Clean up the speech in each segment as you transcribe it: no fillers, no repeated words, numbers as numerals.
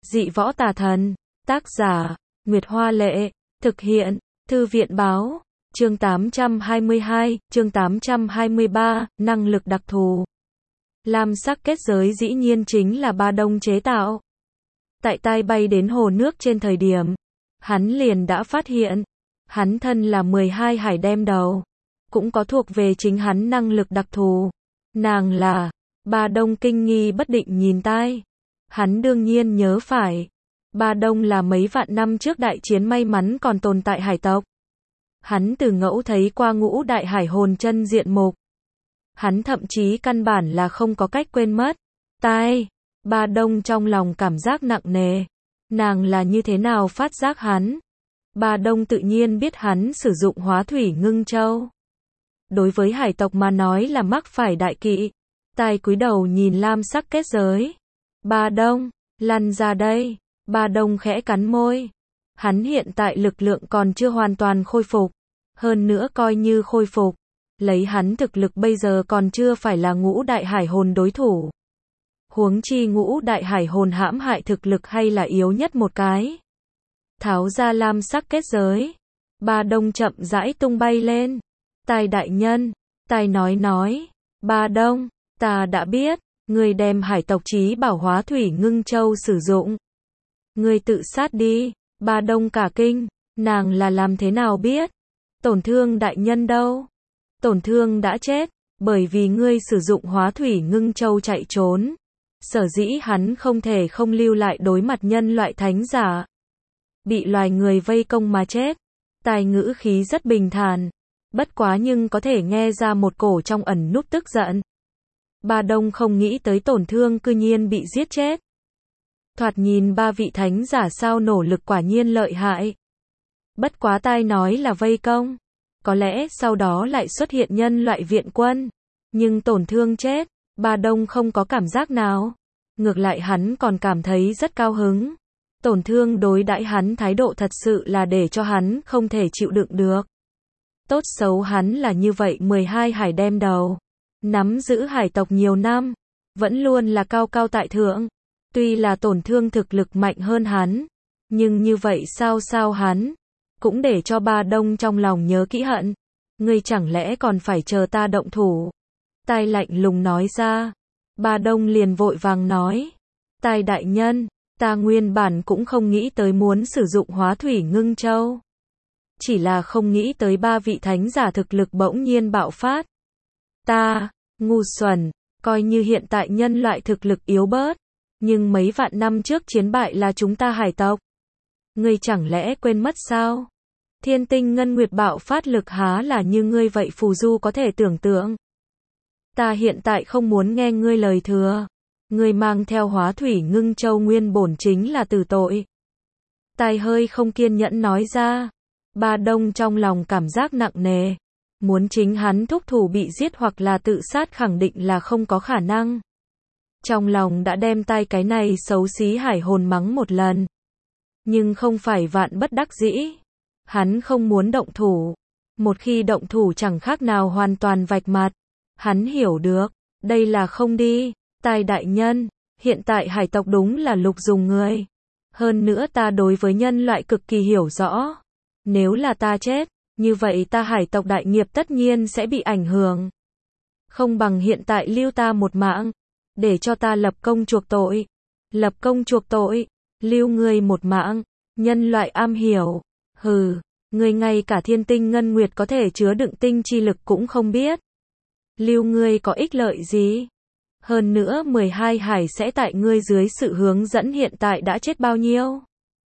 Dị võ tà thần. Tác giả, Nguyệt Hoa Lệ. Thực hiện, Thư viện Báo. Chương 822, chương 823, năng lực đặc thù. Lam sắc kết giới dĩ nhiên chính là Ba Đông chế tạo. Tại tai bay đến hồ nước trên thời điểm, hắn liền đã phát hiện, hắn thân là 12 hải đem đầu, cũng có thuộc về chính hắn năng lực đặc thù. Nàng là, Ba Đông kinh nghi bất định nhìn tai. Hắn đương nhiên nhớ phải, Ba Đông là mấy vạn năm trước đại chiến may mắn còn tồn tại hải tộc. Hắn từ ngẫu thấy qua ngũ đại hải hồn chân diện mục. Hắn thậm chí căn bản là không có cách quên mất. Tai, Ba Đông trong lòng cảm giác nặng nề. Nàng là như thế nào phát giác hắn? Ba Đông tự nhiên biết hắn sử dụng hóa thủy ngưng châu. Đối với hải tộc mà nói là mắc phải đại kỵ. Tai cúi đầu nhìn lam sắc kết giới. Ba Đông, lăn ra đây. Ba Đông khẽ cắn môi. Hắn hiện tại lực lượng còn chưa hoàn toàn khôi phục. Hơn nữa coi như khôi phục, lấy hắn thực lực bây giờ còn chưa phải là ngũ đại hải hồn đối thủ. Huống chi ngũ đại hải hồn hãm hại thực lực hay là yếu nhất một cái. Tháo ra lam sắc kết giới. Ba Đông chậm rãi tung bay lên. Tai đại nhân, Tai nói. Ba Đông, ta đã biết, ngươi đem hải tộc chí bảo hóa thủy ngưng châu sử dụng. Ngươi tự sát đi. Ba Đông cả kinh, nàng là làm thế nào biết? Tổn thương đại nhân đâu? Tổn thương đã chết, bởi vì ngươi sử dụng hóa thủy ngưng châu chạy trốn. Sở dĩ hắn không thể không lưu lại đối mặt nhân loại thánh giả. Bị loài người vây công mà chết. Tai ngữ khí rất bình thản. Bất quá nhưng có thể nghe ra một cổ trong ẩn núp tức giận. Ba Đông không nghĩ tới tổn thương cư nhiên bị giết chết. Thoạt nhìn ba vị thánh giả sao nổ lực quả nhiên lợi hại. Bất quá Tai nói là vây công. Có lẽ sau đó lại xuất hiện nhân loại viện quân. Nhưng tổn thương chết, Ba Đông không có cảm giác nào. Ngược lại hắn còn cảm thấy rất cao hứng. Tổn thương đối đãi hắn thái độ thật sự là để cho hắn không thể chịu đựng được. Tốt xấu hắn là như vậy 12 hải đem đầu. Nắm giữ hải tộc nhiều năm. Vẫn luôn là cao cao tại thượng. Tuy là tổn thương thực lực mạnh hơn hắn. Nhưng như vậy sao hắn cũng để cho Ba Đông trong lòng nhớ kỹ hận. Ngươi chẳng lẽ còn phải chờ ta động thủ? Tai lạnh lùng nói ra. Ba Đông liền vội vàng nói. Tai đại nhân, ta nguyên bản cũng không nghĩ tới muốn sử dụng hóa thủy ngưng châu. Chỉ là không nghĩ tới ba vị thánh giả thực lực bỗng nhiên bạo phát. Ta, ngu xuẩn, coi như hiện tại nhân loại thực lực yếu bớt. Nhưng mấy vạn năm trước chiến bại là chúng ta hải tộc. Ngươi chẳng lẽ quên mất sao? Thiên tinh ngân nguyệt bạo phát lực há là như ngươi vậy phù du có thể tưởng tượng. Ta hiện tại không muốn nghe ngươi lời thừa. Ngươi mang theo hóa thủy ngưng châu nguyên bổn chính là tử tội. Tai hơi không kiên nhẫn nói ra. Ba Đông trong lòng cảm giác nặng nề. Muốn chính hắn thúc thủ bị giết hoặc là tự sát khẳng định là không có khả năng. Trong lòng đã đem Tai cái này xấu xí hải hồn mắng một lần. Nhưng không phải vạn bất đắc dĩ. Hắn không muốn động thủ. Một khi động thủ chẳng khác nào hoàn toàn vạch mặt. Hắn hiểu được, đây là không đi. Tai đại nhân, hiện tại hải tộc đúng là lục dùng người. Hơn nữa ta đối với nhân loại cực kỳ hiểu rõ. Nếu là ta chết, như vậy ta hải tộc đại nghiệp tất nhiên sẽ bị ảnh hưởng. Không bằng hiện tại lưu ta một mạng. Để cho ta lập công chuộc tội. Lập công chuộc tội. Lưu ngươi một mạng. Nhân loại am hiểu. Hừ, ngươi ngay cả thiên tinh ngân nguyệt có thể chứa đựng tinh chi lực cũng không biết. Lưu ngươi có ích lợi gì? Hơn nữa 12 hải sẽ tại ngươi dưới sự hướng dẫn hiện tại đã chết bao nhiêu?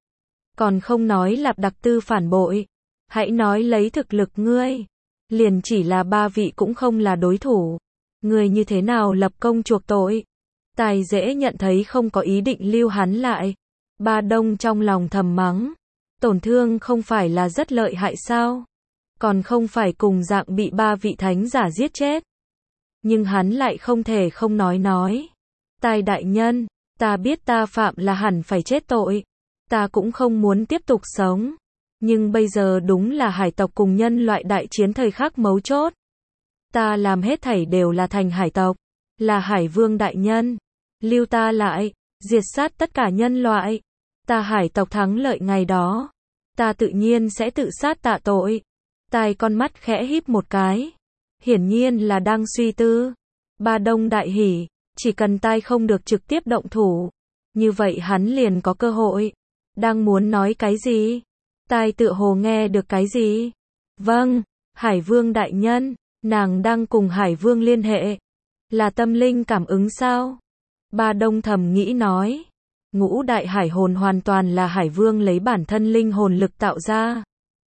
Còn không nói lạp đặc tư phản bội. Hãy nói lấy thực lực ngươi. Liền chỉ là ba vị cũng không là đối thủ. Ngươi như thế nào lập công chuộc tội? Tai dễ nhận thấy không có ý định lưu hắn lại. Ba Đông trong lòng thầm mắng. Tổn thương không phải là rất lợi hại sao? Còn không phải cùng dạng bị ba vị thánh giả giết chết. Nhưng hắn lại không thể không nói. Tai đại nhân, ta biết ta phạm là hẳn phải chết tội. Ta cũng không muốn tiếp tục sống. Nhưng bây giờ đúng là hải tộc cùng nhân loại đại chiến thời khắc mấu chốt. Ta làm hết thảy đều là thành hải tộc. Là hải vương đại nhân. Lưu ta lại, diệt sát tất cả nhân loại. Ta hải tộc thắng lợi ngày đó, ta tự nhiên sẽ tự sát tạ tội. Tai con mắt khẽ híp một cái, hiển nhiên là đang suy tư. Ba Đông đại hỉ, chỉ cần tai không được trực tiếp động thủ, như vậy hắn liền có cơ hội. Đang muốn nói cái gì? Tai tựa hồ nghe được cái gì? Vâng, Hải Vương đại nhân, nàng đang cùng Hải Vương liên hệ. Là tâm linh cảm ứng sao? Ba Đông thầm nghĩ nói. Ngũ đại hải hồn hoàn toàn là Hải Vương lấy bản thân linh hồn lực tạo ra.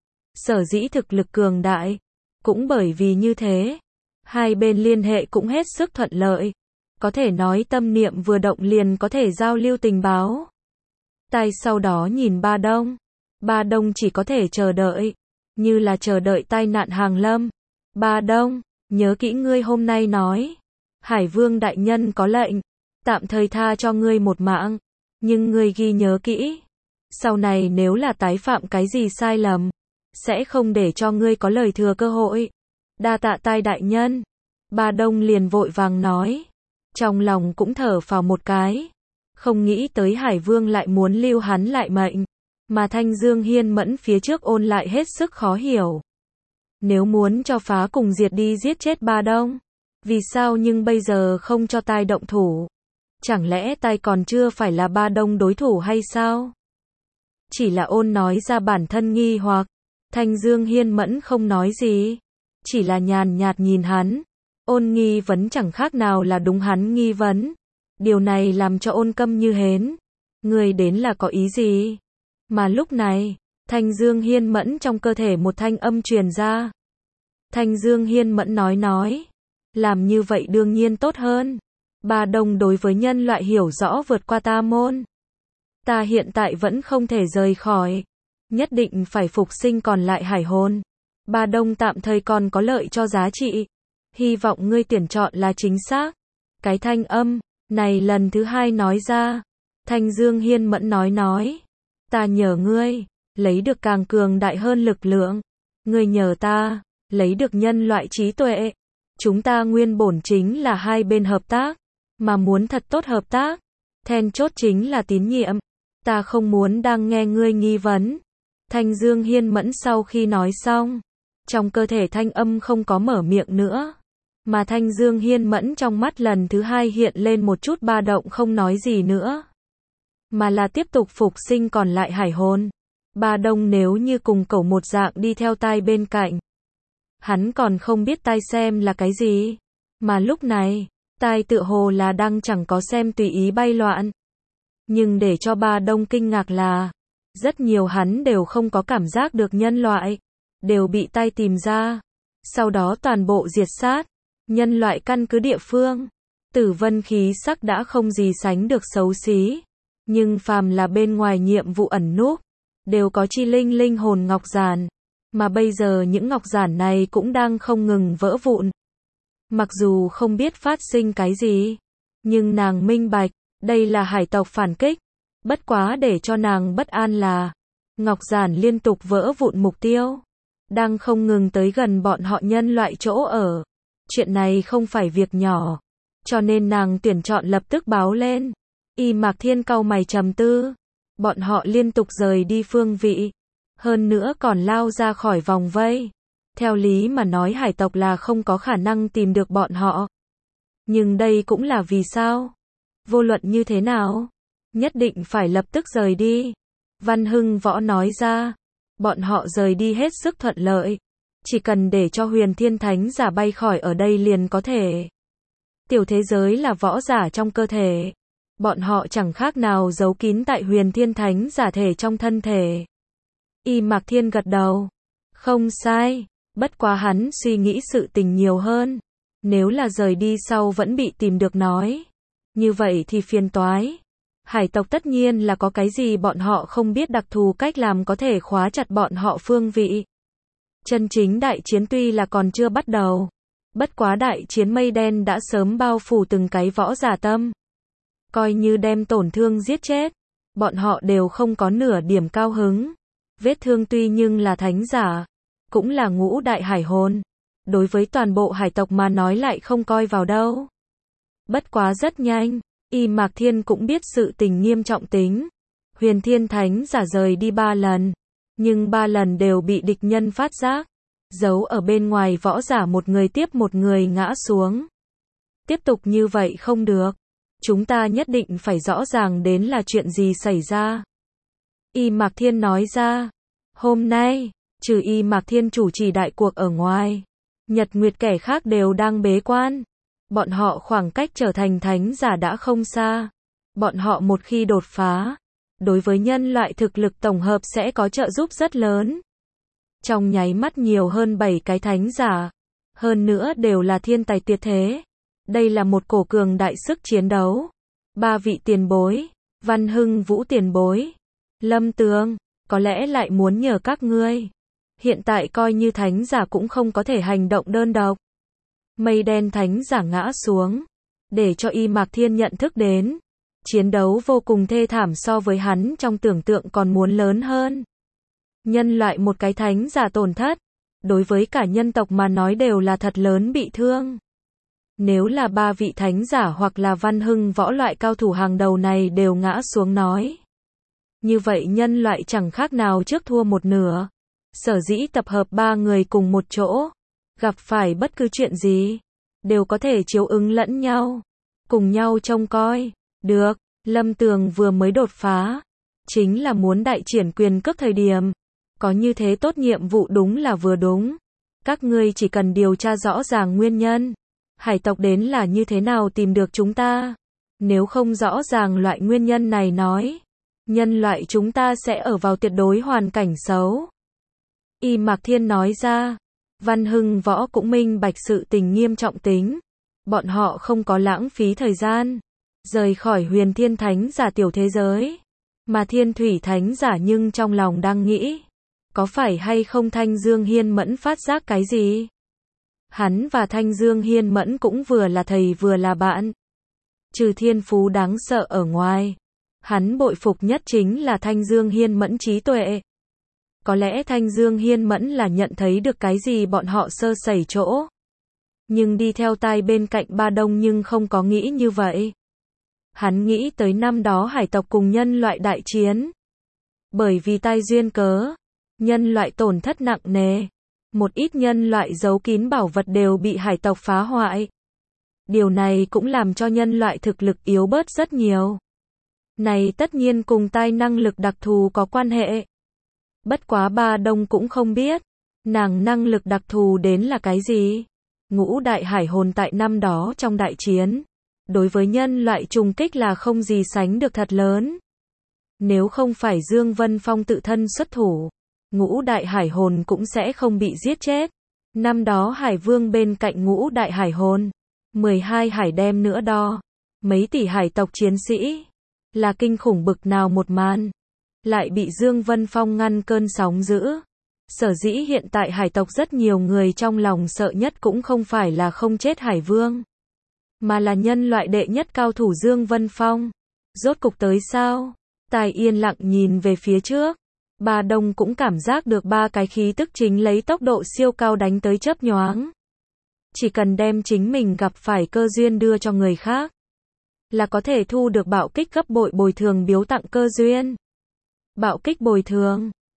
Sở dĩ thực lực cường đại, cũng bởi vì như thế, hai bên liên hệ cũng hết sức thuận lợi. Có thể nói tâm niệm vừa động liền có thể giao lưu tình báo. Tai sau đó nhìn Ba Đông. Ba Đông chỉ có thể chờ đợi, như là chờ đợi tai nạn hàng lâm. Ba Đông, nhớ kỹ ngươi hôm nay nói. Hải Vương đại nhân có lệnh, tạm thời tha cho ngươi một mạng. Nhưng ngươi ghi nhớ kỹ. Sau này nếu là tái phạm cái gì sai lầm, sẽ không để cho ngươi có lời thừa cơ hội. Đa tạ Tai đại nhân. Ba Đông liền vội vàng nói. Trong lòng cũng thở phào một cái. Không nghĩ tới Hải Vương lại muốn lưu hắn lại mệnh. Mà Thanh Dương Hiên Mẫn phía trước ôn lại hết sức khó hiểu. Nếu muốn cho phá cùng diệt đi giết chết Ba Đông, vì sao nhưng bây giờ không cho Tai động thủ? Chẳng lẽ Tai còn chưa phải là Ba Đông đối thủ hay sao? Chỉ là ôn nói ra bản thân nghi hoặc. Thanh Dương Hiên Mẫn không nói gì, chỉ là nhàn nhạt nhìn hắn. Ôn nghi vấn chẳng khác nào là đúng hắn nghi vấn. Điều này làm cho ôn câm như hến. Người đến là có ý gì? Mà lúc này, Thanh Dương Hiên Mẫn trong cơ thể một thanh âm truyền ra. Thanh Dương Hiên Mẫn nói. Làm như vậy đương nhiên tốt hơn. Ba Đông đối với nhân loại hiểu rõ vượt qua ta môn. Ta hiện tại vẫn không thể rời khỏi. Nhất định phải phục sinh còn lại hải hồn. Ba Đông tạm thời còn có lợi cho giá trị. Hy vọng ngươi tuyển chọn là chính xác. Cái thanh âm này lần thứ hai nói ra. Thanh Dương Hiên Mẫn nói. Ta nhờ ngươi lấy được càng cường đại hơn lực lượng. Ngươi nhờ ta lấy được nhân loại trí tuệ. Chúng ta nguyên bổn chính là hai bên hợp tác. Mà muốn thật tốt hợp tác, then chốt chính là tín nhiệm. Ta không muốn đang nghe ngươi nghi vấn. Thanh Dương Hiên Mẫn sau khi nói xong, trong cơ thể thanh âm không có mở miệng nữa. Mà Thanh Dương Hiên Mẫn trong mắt lần thứ hai hiện lên một chút ba động không nói gì nữa. Mà là tiếp tục phục sinh còn lại hải hồn. Ba Đông nếu như cùng cẩu một dạng đi theo Tai bên cạnh. Hắn còn không biết Tai xem là cái gì. Mà lúc này, Tai tựa hồ là đang chẳng có xem tùy ý bay loạn. Nhưng để cho Ba Đông kinh ngạc là, rất nhiều hắn đều không có cảm giác được nhân loại, đều bị Tai tìm ra. Sau đó toàn bộ diệt sát, nhân loại căn cứ địa phương. Tử vân khí sắc đã không gì sánh được xấu xí. Nhưng phàm là bên ngoài nhiệm vụ ẩn núp, đều có chi linh hồn ngọc giản. Mà bây giờ những ngọc giản này cũng đang không ngừng vỡ vụn. Mặc dù không biết phát sinh cái gì, nhưng nàng minh bạch, đây là hải tộc phản kích. Bất quá để cho nàng bất an là, ngọc giản liên tục vỡ vụn mục tiêu, đang không ngừng tới gần bọn họ nhân loại chỗ ở. Chuyện này không phải việc nhỏ, cho nên nàng tuyển chọn lập tức báo lên. Y Mạc Thiên cau mày trầm tư, bọn họ liên tục rời đi phương vị, hơn nữa còn lao ra khỏi vòng vây. Theo lý mà nói hải tộc là không có khả năng tìm được bọn họ. Nhưng đây cũng là vì sao? Vô luận như thế nào? Nhất định phải lập tức rời đi. Văn Hưng Võ nói ra. Bọn họ rời đi hết sức thuận lợi. Chỉ cần để cho huyền thiên thánh giả bay khỏi ở đây liền có thể. Tiểu thế giới là võ giả trong cơ thể. Bọn họ chẳng khác nào giấu kín tại huyền thiên thánh giả thể trong thân thể. Y Mạc Thiên gật đầu. Không sai. Bất quá hắn suy nghĩ sự tình nhiều hơn. Nếu là rời đi sau vẫn bị tìm được nói. Như vậy thì phiền toái. Hải tộc tất nhiên là có cái gì bọn họ không biết đặc thù cách làm có thể khóa chặt bọn họ phương vị. Chân chính đại chiến tuy là còn chưa bắt đầu. Bất quá đại chiến mây đen đã sớm bao phủ từng cái võ giả tâm. Coi như đem tổn thương giết chết. Bọn họ đều không có nửa điểm cao hứng. Vết thương tuy nhưng là thánh giả. Cũng là ngũ đại hải hồn. Đối với toàn bộ hải tộc mà nói lại không coi vào đâu. Bất quá rất nhanh, Y Mạc Thiên cũng biết sự tình nghiêm trọng tính. Huyền Thiên Thánh Giả rời đi 3 lần, nhưng 3 lần đều bị địch nhân phát giác. Giấu ở bên ngoài võ giả một người tiếp một người ngã xuống. Tiếp tục như vậy không được. Chúng ta nhất định phải rõ ràng đến là chuyện gì xảy ra. Y Mạc Thiên nói ra. Hôm nay, trừ Y Mạc Thiên chủ trì đại cuộc ở ngoài, Nhật Nguyệt kẻ khác đều đang bế quan. Bọn họ khoảng cách trở thành thánh giả đã không xa. Bọn họ một khi đột phá, đối với nhân loại thực lực tổng hợp sẽ có trợ giúp rất lớn. Trong nháy mắt nhiều hơn 7 cái thánh giả, hơn nữa đều là thiên tài tuyệt thế. Đây là một cổ cường đại sức chiến đấu. 3 vị tiền bối, Văn Hưng Vũ tiền bối, Lâm Tường, có lẽ lại muốn nhờ các ngươi. Hiện tại coi như thánh giả cũng không có thể hành động đơn độc. Mây đen thánh giả ngã xuống, để cho Y Mạc Thiên nhận thức đến. Chiến đấu vô cùng thê thảm so với hắn trong tưởng tượng còn muốn lớn hơn. Nhân loại một cái thánh giả tổn thất, đối với cả nhân tộc mà nói đều là thật lớn bị thương. Nếu là 3 vị thánh giả hoặc là Văn Hưng Võ loại cao thủ hàng đầu này đều ngã xuống nói. Như vậy nhân loại chẳng khác nào trước thua một nửa. Sở dĩ tập hợp 3 người cùng một chỗ, gặp phải bất cứ chuyện gì, đều có thể chiếu ứng lẫn nhau, cùng nhau trông coi. Được, Lâm Tường vừa mới đột phá, chính là muốn đại triển quyền cước thời điểm. Có như thế tốt nhiệm vụ đúng là vừa đúng. Các ngươi chỉ cần điều tra rõ ràng nguyên nhân. Hải tộc đến là như thế nào tìm được chúng ta. Nếu không rõ ràng loại nguyên nhân này nói, nhân loại chúng ta sẽ ở vào tuyệt đối hoàn cảnh xấu. Y Mạc Thiên nói ra. Văn Hưng Võ cũng minh bạch sự tình nghiêm trọng tính. Bọn họ không có lãng phí thời gian, rời khỏi Huyền Thiên Thánh giả tiểu thế giới. Mà Thiên Thủy Thánh giả nhưng trong lòng đang nghĩ, có phải hay không Thanh Dương Hiên Mẫn phát giác cái gì? Hắn và Thanh Dương Hiên Mẫn cũng vừa là thầy vừa là bạn. Trừ thiên phú đáng sợ ở ngoài, hắn bội phục nhất chính là Thanh Dương Hiên Mẫn trí tuệ. Có lẽ Thanh Dương Hiên Mẫn là nhận thấy được cái gì bọn họ sơ sẩy chỗ. Nhưng đi theo tai bên cạnh Ba Đông nhưng không có nghĩ như vậy. Hắn nghĩ tới năm đó hải tộc cùng nhân loại đại chiến. Bởi vì tai duyên cớ, nhân loại tổn thất nặng nề. Một ít nhân loại giấu kín bảo vật đều bị hải tộc phá hoại. Điều này cũng làm cho nhân loại thực lực yếu bớt rất nhiều. Này tất nhiên cùng tai năng lực đặc thù có quan hệ. Bất quá Ba Đông cũng không biết, nàng năng lực đặc thù đến là cái gì. Ngũ đại hải hồn tại năm đó trong đại chiến, đối với nhân loại trùng kích là không gì sánh được thật lớn. Nếu không phải Dương Vân Phong tự thân xuất thủ, ngũ đại hải hồn cũng sẽ không bị giết chết. Năm đó Hải Vương bên cạnh ngũ đại hải hồn, 12 hải đem nữa đo, mấy tỷ hải tộc chiến sĩ, là kinh khủng bực nào một màn. Lại bị Dương Vân Phong ngăn cơn sóng dữ. Sở dĩ hiện tại hải tộc rất nhiều người trong lòng sợ nhất cũng không phải là không chết Hải Vương, mà là nhân loại đệ nhất cao thủ Dương Vân Phong. Rốt cục tới sao? Tài yên lặng nhìn về phía trước. Ba Đông cũng cảm giác được 3 cái khí tức chính lấy tốc độ siêu cao đánh tới chớp nhoáng. Chỉ cần đem chính mình gặp phải cơ duyên đưa cho người khác, là có thể thu được bạo kích gấp bội bồi thường biếu tặng cơ duyên. Bạo kích bồi thường,